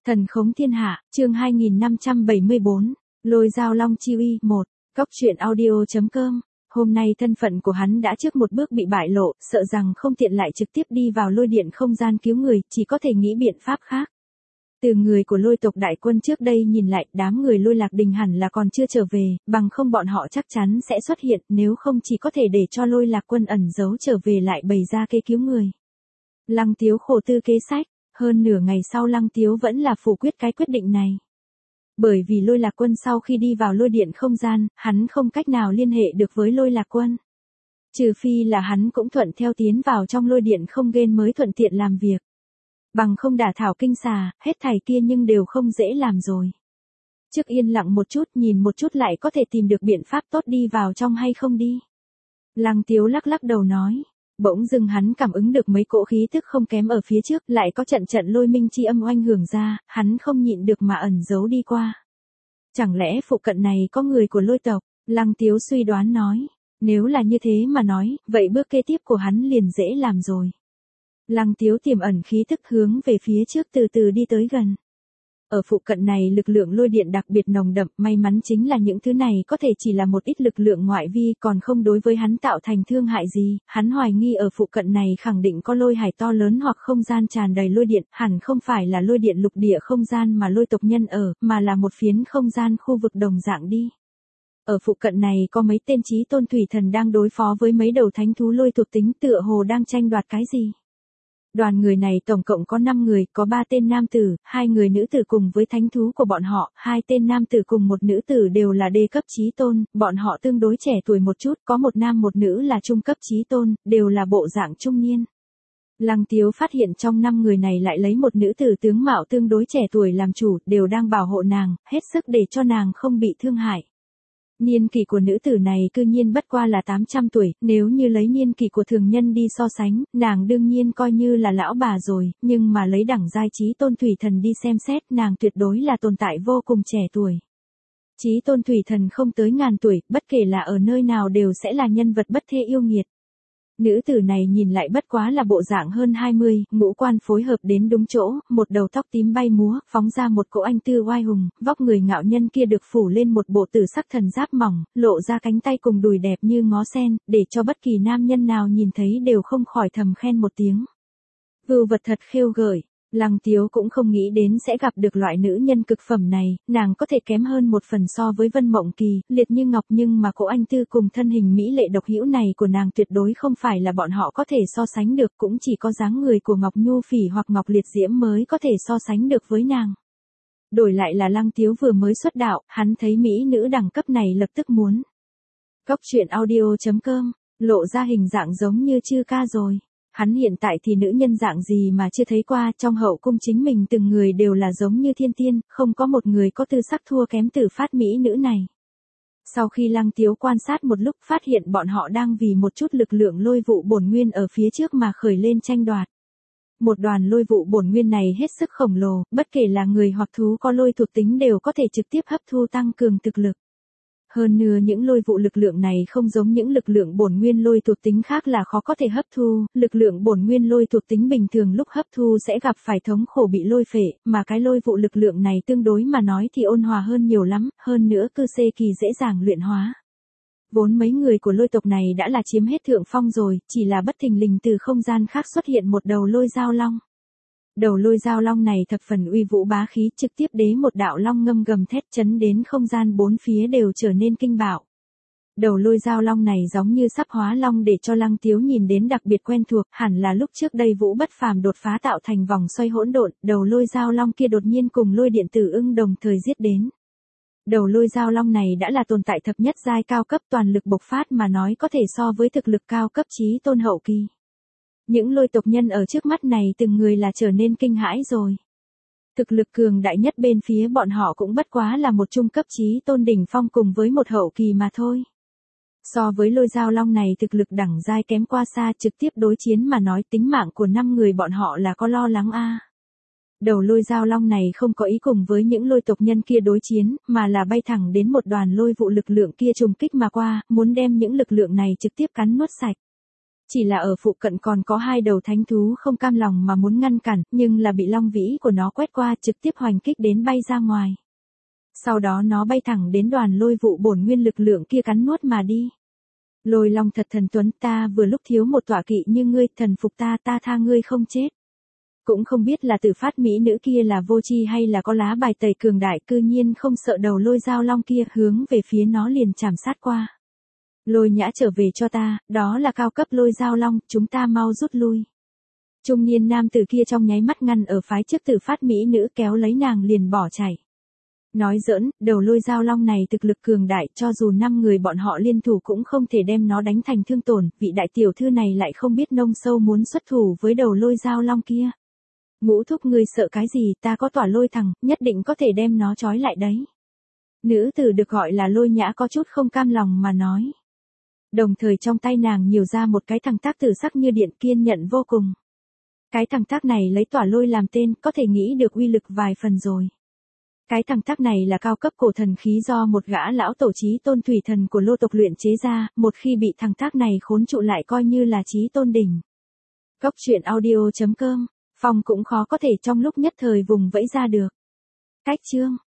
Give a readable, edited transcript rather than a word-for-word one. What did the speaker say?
Thần khống thiên hạ, chương 2574, lôi dao long chi uy, 1, góc truyện audio.com. Hôm nay thân phận của hắn đã trước một bước bị bại lộ, sợ rằng không tiện lại trực tiếp đi vào lôi điện không gian cứu người, chỉ có thể nghĩ biện pháp khác. Từ người của lôi tộc đại quân trước đây nhìn lại, đám người lôi lạc đình hẳn là còn chưa trở về, bằng không bọn họ chắc chắn sẽ xuất hiện, nếu không chỉ có thể để cho lôi lạc quân ẩn giấu trở về lại bày ra kế cứu người. Lăng Tiếu khổ tư kế sách. Hơn nửa ngày sau Lăng Tiếu vẫn là phủ quyết cái quyết định này. Bởi vì lôi lạc quân sau khi đi vào lôi điện không gian, hắn không cách nào liên hệ được với lôi lạc quân. Trừ phi là hắn cũng thuận theo tiến vào trong lôi điện không gian mới thuận tiện làm việc. Bằng không đả thảo kinh xà, hết thảy kia nhưng đều không dễ làm rồi. Trước yên lặng một chút nhìn một chút lại có thể tìm được biện pháp tốt đi vào trong hay không đi. Lăng Tiếu lắc lắc đầu nói. Bỗng dưng hắn cảm ứng được mấy cỗ khí tức không kém ở phía trước, lại có trận trận lôi minh chi âm oanh hưởng ra, hắn không nhịn được mà ẩn giấu đi qua. Chẳng lẽ phụ cận này có người của lôi tộc? Lăng Tiếu suy đoán nói. Nếu là như thế mà nói, vậy bước kế tiếp của hắn liền dễ làm rồi. Lăng Tiếu tiềm ẩn khí tức hướng về phía trước từ từ đi tới gần. Ở phụ cận này lực lượng lôi điện đặc biệt nồng đậm, may mắn chính là những thứ này có thể chỉ là một ít lực lượng ngoại vi còn không đối với hắn tạo thành thương hại gì, hắn hoài nghi ở phụ cận này khẳng định có lôi hải to lớn hoặc không gian tràn đầy lôi điện, hẳn không phải là lôi điện lục địa không gian mà lôi tộc nhân ở, mà là một phiến không gian khu vực đồng dạng đi. Ở phụ cận này có mấy tên chí tôn thủy thần đang đối phó với mấy đầu thánh thú lôi thuộc tính tựa hồ đang tranh đoạt cái gì. Đoàn người này tổng cộng có 5 người, có 3 tên nam tử, 2 người nữ tử cùng với thánh thú của bọn họ, 2 tên nam tử cùng một nữ tử đều là đê cấp chí tôn, bọn họ tương đối trẻ tuổi một chút, có một nam một nữ là trung cấp chí tôn, đều là bộ dạng trung niên. Lăng Tiếu phát hiện trong 5 người này lại lấy một nữ tử tướng mạo tương đối trẻ tuổi làm chủ, đều đang bảo hộ nàng, hết sức để cho nàng không bị thương hại. Niên kỷ của nữ tử này cư nhiên bất qua là 800 tuổi, nếu như lấy niên kỷ của thường nhân đi so sánh, nàng đương nhiên coi như là lão bà rồi, nhưng mà lấy đẳng giai chí tôn thủy thần đi xem xét, nàng tuyệt đối là tồn tại vô cùng trẻ tuổi. Chí tôn thủy thần không tới ngàn tuổi, bất kể là ở nơi nào đều sẽ là nhân vật bất thê yêu nghiệt. Nữ tử này nhìn lại bất quá là bộ dạng hơn 20, ngũ quan phối hợp đến đúng chỗ, một đầu tóc tím bay múa, phóng ra một cỗ anh tư oai hùng, vóc người ngạo nhân kia được phủ lên một bộ tử sắc thần giáp mỏng, lộ ra cánh tay cùng đùi đẹp như ngó sen, để cho bất kỳ nam nhân nào nhìn thấy đều không khỏi thầm khen một tiếng. Vưu vật thật khêu gợi. Lăng Tiếu cũng không nghĩ đến sẽ gặp được loại nữ nhân cực phẩm này, nàng có thể kém hơn một phần so với Vân Mộng Kỳ, liệt như ngọc nhưng mà cỗ anh tư cùng thân hình mỹ lệ độc hữu này của nàng tuyệt đối không phải là bọn họ có thể so sánh được, cũng chỉ có dáng người của Ngọc Nhu Phỉ hoặc Ngọc Liệt Diễm mới có thể so sánh được với nàng. Đổi lại là Lăng Tiếu vừa mới xuất đạo, hắn thấy mỹ nữ đẳng cấp này lập tức muốn. Góc truyện audio.com, lộ ra hình dạng giống như chư ca rồi. Hắn hiện tại thì nữ nhân dạng gì mà chưa thấy qua, trong hậu cung chính mình từng người đều là giống như thiên tiên, không có một người có tư sắc thua kém Tử Phát mỹ nữ này. Sau khi Lăng Tiếu quan sát một lúc phát hiện bọn họ đang vì một chút lực lượng lôi vụ bổn nguyên ở phía trước mà khởi lên tranh đoạt. Một đoàn lôi vụ bổn nguyên này hết sức khổng lồ, bất kể là người hoặc thú có lôi thuộc tính đều có thể trực tiếp hấp thu tăng cường thực lực. Hơn nữa những lôi vụ lực lượng này không giống những lực lượng bổn nguyên lôi thuộc tính khác là khó có thể hấp thu, lực lượng bổn nguyên lôi thuộc tính bình thường lúc hấp thu sẽ gặp phải thống khổ bị lôi phệ, mà cái lôi vụ lực lượng này tương đối mà nói thì ôn hòa hơn nhiều lắm, hơn nữa cư xê kỳ dễ dàng luyện hóa. Vốn mấy người của lôi tộc này đã là chiếm hết thượng phong rồi, chỉ là bất thình lình từ không gian khác xuất hiện một đầu lôi dao long. Đầu lôi dao long này thập phần uy vũ bá khí, trực tiếp đế một đạo long ngâm gầm thét chấn đến không gian bốn phía đều trở nên kinh bạo. Đầu lôi dao long này giống như sắp hóa long để cho Lăng Tiếu nhìn đến đặc biệt quen thuộc, hẳn là lúc trước đây Vũ Bất Phàm đột phá tạo thành vòng xoay hỗn độn, đầu lôi dao long kia đột nhiên cùng lôi điện tử ưng đồng thời giết đến. Đầu lôi dao long này đã là tồn tại thập nhất giai cao cấp, toàn lực bộc phát mà nói có thể so với thực lực cao cấp chí tôn hậu kỳ. Những lôi tộc nhân ở trước mắt này từng người là trở nên kinh hãi rồi. Thực lực cường đại nhất bên phía bọn họ cũng bất quá là một trung cấp chí tôn đỉnh phong cùng với một hậu kỳ mà thôi. So với lôi dao long này thực lực đẳng giai kém qua xa, trực tiếp đối chiến mà nói tính mạng của 5 người bọn họ là có lo lắng a. Đầu lôi dao long này không có ý cùng với những lôi tộc nhân kia đối chiến, mà là bay thẳng đến một đoàn lôi vụ lực lượng kia trùng kích mà qua, muốn đem những lực lượng này trực tiếp cắn nuốt sạch. Chỉ là ở phụ cận còn có 2 đầu thánh thú không cam lòng mà muốn ngăn cản, nhưng là bị long vĩ của nó quét qua trực tiếp hoành kích đến bay ra ngoài. Sau đó nó bay thẳng đến đoàn lôi vụ bổn nguyên lực lượng kia cắn nuốt mà đi. Lôi long thật thần tuấn, ta vừa lúc thiếu một tọa kỵ như ngươi, thần phục ta, ta tha ngươi không chết. Cũng không biết là tử phát mỹ nữ kia là vô tri hay là có lá bài tẩy cường đại, cư nhiên không sợ đầu lôi dao long kia, hướng về phía nó liền chảm sát qua. Lôi nhã trở về cho ta, đó là cao cấp lôi dao long, chúng ta mau rút lui. Trung niên nam tử kia trong nháy mắt ngăn ở phái trước tử phát mỹ nữ, kéo lấy nàng liền bỏ chạy. Nói giỡn, đầu lôi dao long này thực lực cường đại, cho dù 5 người bọn họ liên thủ cũng không thể đem nó đánh thành thương tổn, vị đại tiểu thư này lại không biết nông sâu muốn xuất thủ với đầu lôi dao long kia. Ngũ thúc ngươi sợ cái gì, ta có tỏa lôi thằng, nhất định có thể đem nó trói lại đấy. Nữ tử được gọi là lôi nhã có chút không cam lòng mà nói. Đồng thời trong tay nàng nhiều ra một cái thằng tác tử sắc như điện, kiên nhận vô cùng. Cái thằng tác này lấy tỏa lôi làm tên, có thể nghĩ được uy lực vài phần rồi. Cái thằng tác này là cao cấp cổ thần khí do một gã lão tổ chí tôn thủy thần của lô tộc luyện chế ra, một khi bị thằng tác này khốn trụ lại coi như là chí tôn đỉnh. Cốc truyện audio.com, Phong cũng khó có thể trong lúc nhất thời vùng vẫy ra được. Cách chương